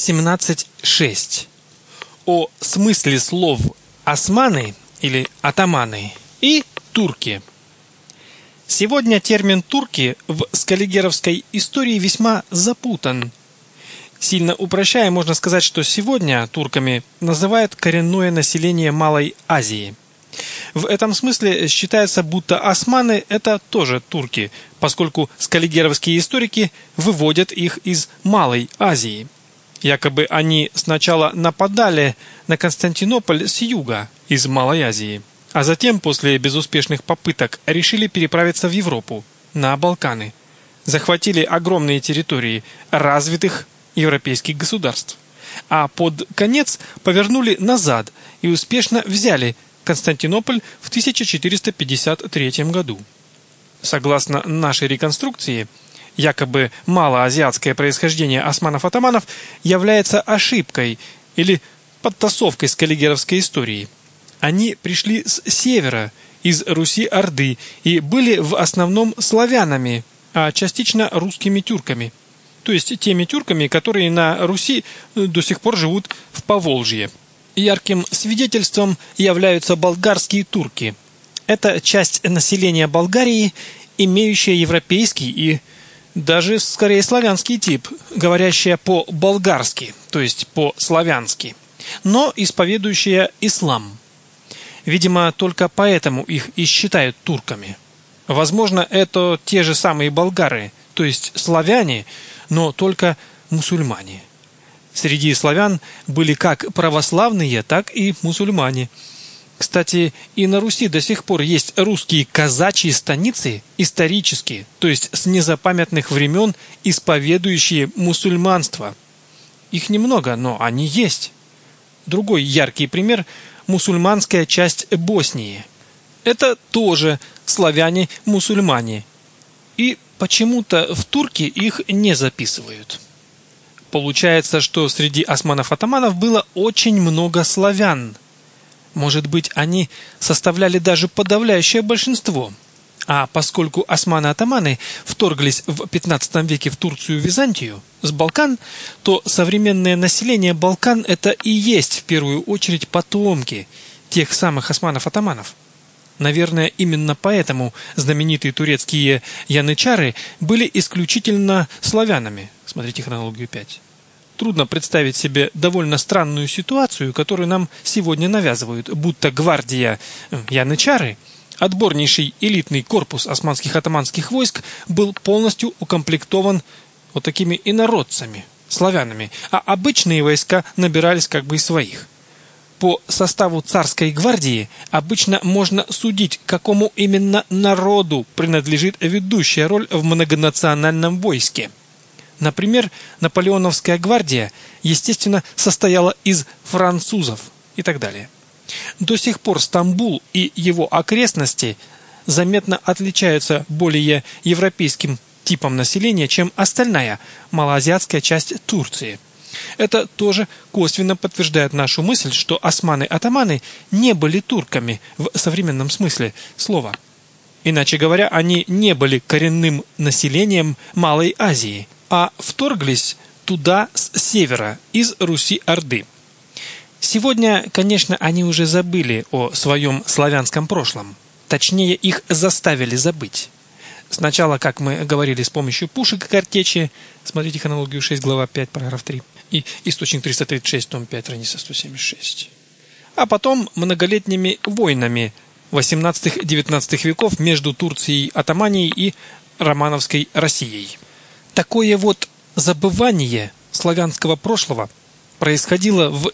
17.6. О смысле слов «османы» или «атаманы» и «турки». Сегодня термин «турки» в скаллигеровской истории весьма запутан. Сильно упрощая, можно сказать, что сегодня турками называют коренное население Малой Азии. В этом смысле считается, будто османы – это тоже турки, поскольку скаллигеровские историки выводят их из Малой Азии. Якобы они сначала нападали на Константинополь с юга, из Малой Азии, а затем, после безуспешных попыток, решили переправиться в Европу, на Балканы. Захватили огромные территории развитых европейских государств, а под конец повернули назад и успешно взяли Константинополь в 1453 году. Согласно нашей реконструкции, якобы малоазиатское происхождение османов-атаманов является ошибкой или подтасовкой скаллигеровской истории. Они пришли с севера, из Руси-Орды, и были в основном славянами, а частично русскими тюрками, то есть теми тюрками, которые на Руси до сих пор живут в Поволжье. Ярким свидетельством являются болгарские турки. Это часть населения Болгарии, имеющая европейский и даже скорее славянский тип, говорящая по-болгарски, то есть по-славянски, но исповедующая ислам. Видимо, только поэтому их и считают турками. Возможно, это те же самые болгары, то есть славяне, но только мусульмане. Среди славян были как православные, так и мусульмане. Кстати, и на Руси до сих пор есть русские казачьи станицы, исторические, то есть с незапамятных времен исповедующие мусульманство. Их немного, но они есть. Другой яркий пример – мусульманская часть Боснии. Это тоже славяне-мусульмане. И почему-то в турки их не записывают. Получается, что среди османов-атаманов было очень много славян. Может быть, они составляли даже подавляющее большинство. А поскольку османы-атаманы вторглись в 15 веке в Турцию и Византию с Балкан, то современное население Балкан – это и есть в первую очередь потомки тех самых османов-атаманов. Наверное, именно поэтому знаменитые турецкие янычары были исключительно славянами. Смотрите хронологию 5. Трудно представить себе довольно странную ситуацию, которую нам сегодня навязывают, будто гвардия янычары, отборнейший элитный корпус османских атаманских войск, был полностью укомплектован вот такими инородцами, славянами, а обычные войска набирались как бы из своих. По составу царской гвардии обычно можно судить, какому именно народу принадлежит ведущая роль в многонациональном войске. Например, Наполеоновская гвардия, естественно, состояла из французов и так далее. До сих пор Стамбул и его окрестности заметно отличаются более европейским типом населения, чем остальная малоазиатская часть Турции. Это тоже косвенно подтверждает нашу мысль, что османы-атаманы не были турками в современном смысле слова. Иначе говоря, они не были коренным населением Малой Азии, а вторглись туда с севера, из Руси-Орды. Сегодня, конечно, они уже забыли о своем славянском прошлом. Точнее, их заставили забыть. Сначала, как мы говорили, с помощью пушек и картечи, смотрите хронологию 6, глава 5, параграф 3, и источник 336, том 5, страница 176. А потом многолетними войнами 18-19 веков между Турцией, Отоманией и Романовской Россией. Такое вот забывание славянского прошлого происходило в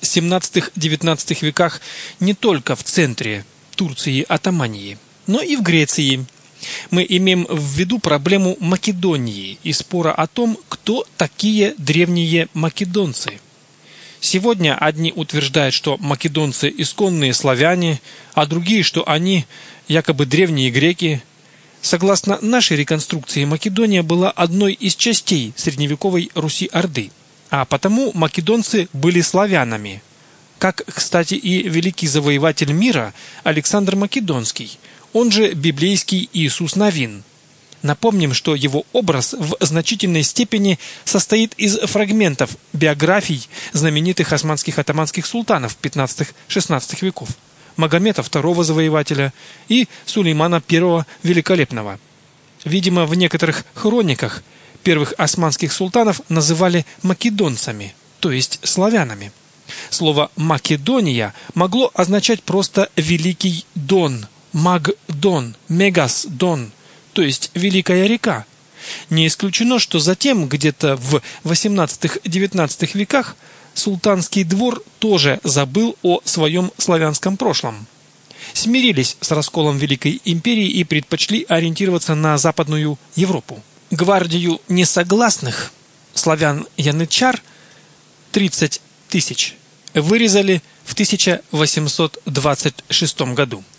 17-19 веках не только в центре Турции Отомании, но и в Греции. Мы имеем в виду проблему Македонии и спора о том, кто такие древние македонцы. Сегодня одни утверждают, что македонцы исконные славяне, а другие, что они якобы древние греки. Согласно нашей реконструкции, Македония была одной из частей средневековой Руси-Орды, а потому македонцы были славянами. Как, кстати, и великий завоеватель мира Александр Македонский, он же библейский Иисус Навин. Напомним, что его образ в значительной степени состоит из фрагментов биографий знаменитых османских атаманских султанов 15-16 веков, Магомета II Завоевателя и Сулеймана I Великолепного. Видимо, в некоторых хрониках первых османских султанов называли македонцами, то есть славянами. Слово «Македония» могло означать просто «Великий Дон», «Маг-Дон», «Мегас-Дон», то есть «Великая река». Не исключено, что затем, где-то в XVIII-XIX веках, султанский двор тоже забыл о своем славянском прошлом. Смирились с расколом Великой империи и предпочли ориентироваться на Западную Европу. Гвардию несогласных, славян-янычар, 30 тысяч, вырезали в 1826 году.